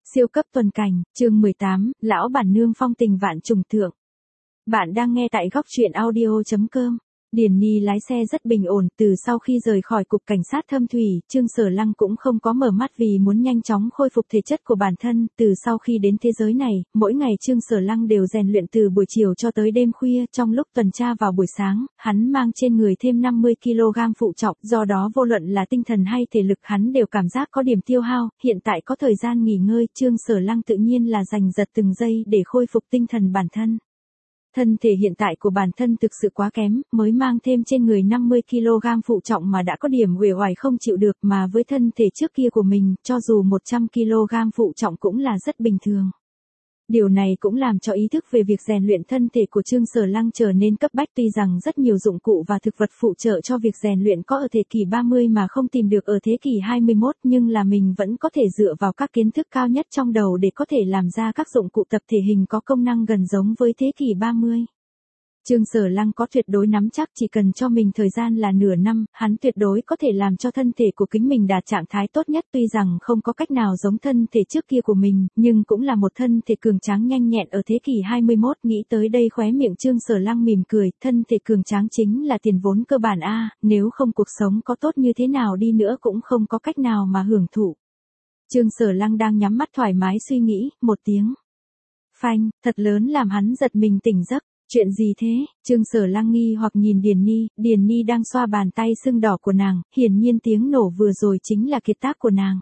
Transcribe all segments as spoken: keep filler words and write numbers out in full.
Siêu cấp tuần cảnh, chương mười tám, lão bản nương phong tình vạn trùng thượng. Bạn đang nghe tại góc truyện audio chấm com. Điền Ni lái xe rất bình ổn, từ sau khi rời khỏi cục cảnh sát Thâm Thủy, Trương Sở Lăng cũng không có mở mắt vì muốn nhanh chóng khôi phục thể chất của bản thân, từ sau khi đến thế giới này, mỗi ngày Trương Sở Lăng đều rèn luyện từ buổi chiều cho tới đêm khuya, trong lúc tuần tra vào buổi sáng, hắn mang trên người thêm năm mươi ki lô gam phụ trọng, do đó vô luận là tinh thần hay thể lực hắn đều cảm giác có điểm tiêu hao, hiện tại có thời gian nghỉ ngơi, Trương Sở Lăng tự nhiên là giành giật từng giây để khôi phục tinh thần bản thân. Thân thể hiện tại của bản thân thực sự quá kém, mới mang thêm trên người năm mươi ki lô gam phụ trọng mà đã có điểm uể oải không chịu được, mà với thân thể trước kia của mình, cho dù một trăm ki lô gam phụ trọng cũng là rất bình thường. Điều này cũng làm cho ý thức về việc rèn luyện thân thể của Trương Sở Lăng trở nên cấp bách, tuy rằng rất nhiều dụng cụ và thực vật phụ trợ cho việc rèn luyện có ở thế kỷ ba mươi mà không tìm được ở thế kỷ hai mươi mốt, nhưng là mình vẫn có thể dựa vào các kiến thức cao nhất trong đầu để có thể làm ra các dụng cụ tập thể hình có công năng gần giống với thế kỷ ba mươi. Trương Sở Lăng có tuyệt đối nắm chắc chỉ cần cho mình thời gian là nửa năm, hắn tuyệt đối có thể làm cho thân thể của kính mình đạt trạng thái tốt nhất, tuy rằng không có cách nào giống thân thể trước kia của mình, nhưng cũng là một thân thể cường tráng nhanh nhẹn ở thế kỷ hai mươi mốt, nghĩ tới đây khóe miệng Trương Sở Lăng mỉm cười, thân thể cường tráng chính là tiền vốn cơ bản a, nếu không cuộc sống có tốt như thế nào đi nữa cũng không có cách nào mà hưởng thụ. Trương Sở Lăng đang nhắm mắt thoải mái suy nghĩ, một tiếng phanh, thật lớn làm hắn giật mình tỉnh giấc. Chuyện gì thế? Trương Sở Lăng nghi hoặc nhìn Điền Ni, Điền Ni đang xoa bàn tay sưng đỏ của nàng, hiển nhiên tiếng nổ vừa rồi chính là kiệt tác của nàng.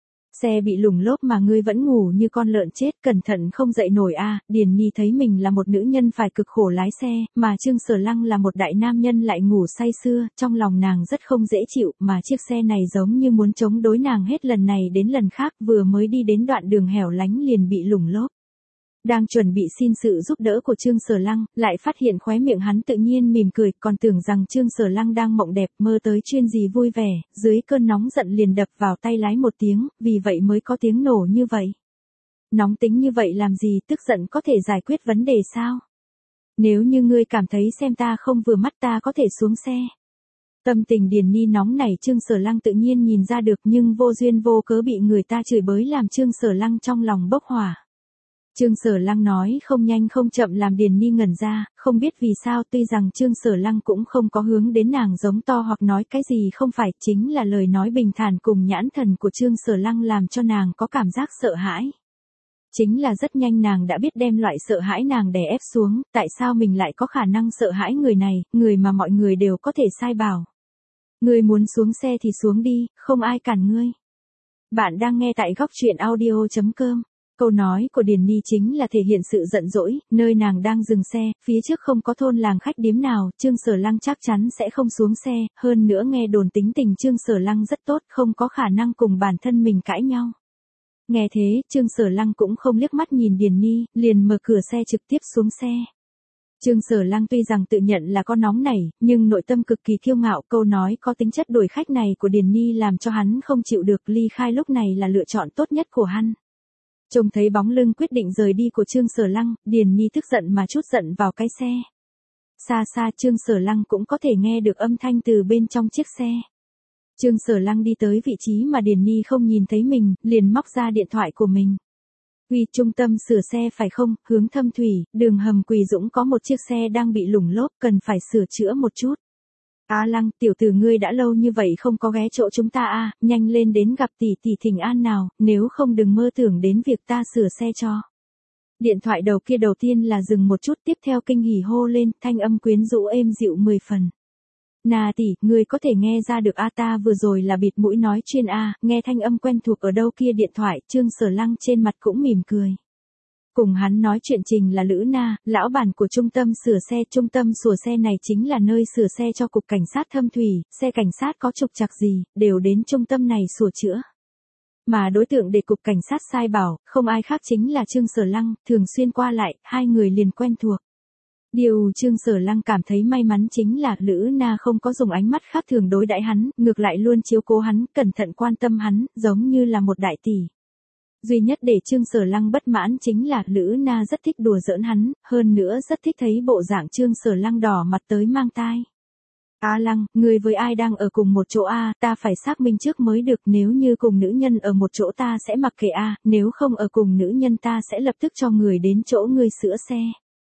Xe bị lủng lốp mà ngươi vẫn ngủ như con lợn chết, cẩn thận không dậy nổi a. À. Điền Ni thấy mình là một nữ nhân phải cực khổ lái xe, mà Trương Sở Lăng là một đại nam nhân lại ngủ say sưa, trong lòng nàng rất không dễ chịu, mà chiếc xe này giống như muốn chống đối nàng hết lần này đến lần khác, vừa mới đi đến đoạn đường hẻo lánh liền bị lủng lốp. Đang chuẩn bị xin sự giúp đỡ của Trương Sở Lăng, lại phát hiện khóe miệng hắn tự nhiên mỉm cười, còn tưởng rằng Trương Sở Lăng đang mộng đẹp, mơ tới chuyên gì vui vẻ, dưới cơn nóng giận liền đập vào tay lái một tiếng, vì vậy mới có tiếng nổ như vậy. Nóng tính như vậy làm gì, tức giận có thể giải quyết vấn đề sao? Nếu như ngươi cảm thấy xem ta không vừa mắt ta có thể xuống xe. Tâm tình Điền Ni nóng nảy Trương Sở Lăng tự nhiên nhìn ra được, nhưng vô duyên vô cớ bị người ta chửi bới làm Trương Sở Lăng trong lòng bốc hỏa. Trương Sở Lăng nói không nhanh không chậm làm Điền Ni ngẩn ra, không biết vì sao, tuy rằng Trương Sở Lăng cũng không có hướng đến nàng giống to hoặc nói cái gì không phải, chính là lời nói bình thản cùng nhãn thần của Trương Sở Lăng làm cho nàng có cảm giác sợ hãi. Chính là rất nhanh nàng đã biết đem loại sợ hãi nàng đè ép xuống, tại sao mình lại có khả năng sợ hãi người này, người mà mọi người đều có thể sai bảo. Ngươi muốn xuống xe thì xuống đi, không ai cản ngươi. Bạn đang nghe tại góc truyện audio chấm com. Câu nói của Điền Ni chính là thể hiện sự giận dỗi, nơi nàng đang dừng xe, phía trước không có thôn làng khách điếm nào, Trương Sở Lăng chắc chắn sẽ không xuống xe, hơn nữa nghe đồn tính tình Trương Sở Lăng rất tốt, không có khả năng cùng bản thân mình cãi nhau. Nghe thế, Trương Sở Lăng cũng không liếc mắt nhìn Điền Ni, liền mở cửa xe trực tiếp xuống xe. Trương Sở Lăng tuy rằng tự nhận là con nóng nảy, nhưng nội tâm cực kỳ kiêu ngạo, câu nói có tính chất đuổi khách này của Điền Ni làm cho hắn không chịu được, ly khai lúc này là lựa chọn tốt nhất của hắn. Trông thấy bóng lưng quyết định rời đi của Trương Sở Lăng, Điền Ni tức giận mà chút giận vào cái xe. Xa xa Trương Sở Lăng cũng có thể nghe được âm thanh từ bên trong chiếc xe. Trương Sở Lăng đi tới vị trí mà Điền Ni không nhìn thấy mình, liền móc ra điện thoại của mình. Uy, trung tâm sửa xe phải không, hướng Thâm Thủy, đường hầm Quỳ Dũng có một chiếc xe đang bị lủng lốp, cần phải sửa chữa một chút. A Lăng, tiểu tử ngươi đã lâu như vậy không có ghé chỗ chúng ta a, à, nhanh lên đến gặp tỷ tỷ thỉnh an nào, nếu không đừng mơ tưởng đến việc ta sửa xe cho. Điện thoại đầu kia đầu tiên là dừng một chút, tiếp theo kinh hỉ hô lên, thanh âm quyến rũ êm dịu mười phần. Nà tỷ, ngươi có thể nghe ra được a, ta vừa rồi là bịt mũi nói chuyên a, nghe thanh âm quen thuộc ở đâu kia điện thoại, Trương Sở Lăng trên mặt cũng mỉm cười. Cùng hắn nói chuyện trình là Lữ Na, lão bản của trung tâm sửa xe. Trung tâm sửa xe này chính là nơi sửa xe cho cục cảnh sát Thâm Thủy, xe cảnh sát có trục trặc gì, đều đến trung tâm này sửa chữa. Mà đối tượng để cục cảnh sát sai bảo, không ai khác chính là Trương Sở Lăng, thường xuyên qua lại, hai người liền quen thuộc. Điều Trương Sở Lăng cảm thấy may mắn chính là Lữ Na không có dùng ánh mắt khác thường đối đãi hắn, ngược lại luôn chiếu cố hắn, cẩn thận quan tâm hắn, giống như là một đại tỷ. Duy nhất để Trương Sở Lăng bất mãn chính là Lữ Na rất thích đùa giỡn hắn, hơn nữa rất thích thấy bộ dạng Trương Sở Lăng đỏ mặt tới mang tai. A Lăng, người với ai đang ở cùng một chỗ a, ta phải xác minh trước mới được, nếu như cùng nữ nhân ở một chỗ ta sẽ mặc kệ a, nếu không ở cùng nữ nhân ta sẽ lập tức cho người đến chỗ ngươi sửa xe.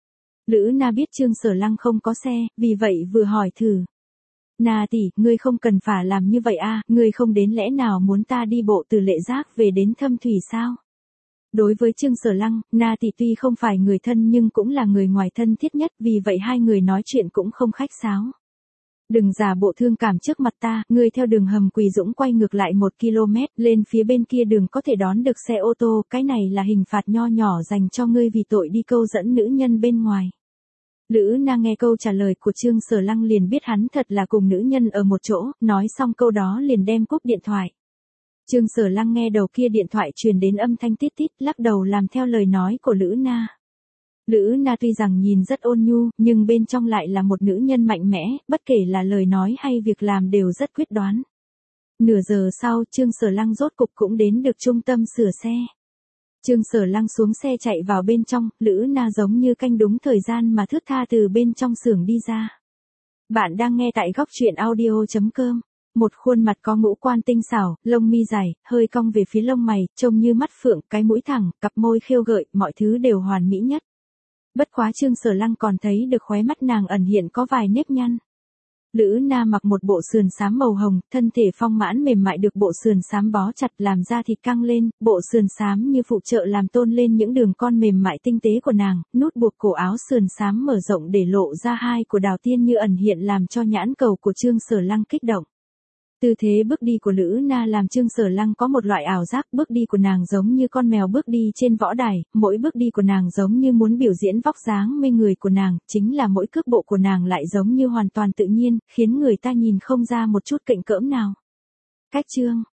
Lữ Na biết Trương Sở Lăng không có xe, vì vậy vừa hỏi thử. Na tỷ, ngươi không cần phải làm như vậy a, ngươi không đến lẽ nào muốn ta đi bộ từ Lệ Giác về đến Thâm Thủy sao? Đối với Trương Sở Lăng, Na tỷ tuy không phải người thân nhưng cũng là người ngoài thân thiết nhất, vì vậy hai người nói chuyện cũng không khách sáo. Đừng giả bộ thương cảm trước mặt ta, ngươi theo đường hầm Quỳ Dũng quay ngược lại một ki lô mét, lên phía bên kia đường có thể đón được xe ô tô, cái này là hình phạt nho nhỏ dành cho ngươi vì tội đi câu dẫn nữ nhân bên ngoài. Lữ Na nghe câu trả lời của Trương Sở Lăng liền biết hắn thật là cùng nữ nhân ở một chỗ, nói xong câu đó liền đem cúp điện thoại. Trương Sở Lăng nghe đầu kia điện thoại truyền đến âm thanh tít tít, lắc đầu làm theo lời nói của Lữ Na. Lữ Na tuy rằng nhìn rất ôn nhu, nhưng bên trong lại là một nữ nhân mạnh mẽ, bất kể là lời nói hay việc làm đều rất quyết đoán. Nửa giờ sau, Trương Sở Lăng rốt cục cũng đến được trung tâm sửa xe. Trương Sở Lăng xuống xe chạy vào bên trong, Lữ Na giống như canh đúng thời gian mà thướt tha từ bên trong xưởng đi ra. Bạn đang nghe tại góc truyện audio chấm com. Một khuôn mặt có ngũ quan tinh xảo, lông mi dài, hơi cong về phía lông mày, trông như mắt phượng, cái mũi thẳng, cặp môi khêu gợi, mọi thứ đều hoàn mỹ nhất. Bất quá Trương Sở Lăng còn thấy được khóe mắt nàng ẩn hiện có vài nếp nhăn. Lữ Na mặc một bộ sườn xám màu hồng, thân thể phong mãn mềm mại được bộ sườn xám bó chặt làm da thịt căng lên, bộ sườn xám như phụ trợ làm tôn lên những đường con mềm mại tinh tế của nàng, nút buộc cổ áo sườn xám mở rộng để lộ ra hai của Đào Tiên như ẩn hiện làm cho nhãn cầu của Trương Sở Lăng kích động. Tư thế bước đi của Lữ Na làm Trương Sở Lăng có một loại ảo giác, bước đi của nàng giống như con mèo bước đi trên võ đài, mỗi bước đi của nàng giống như muốn biểu diễn vóc dáng mê người của nàng, chính là mỗi cước bộ của nàng lại giống như hoàn toàn tự nhiên, khiến người ta nhìn không ra một chút cạnh cỡm nào. Cách chương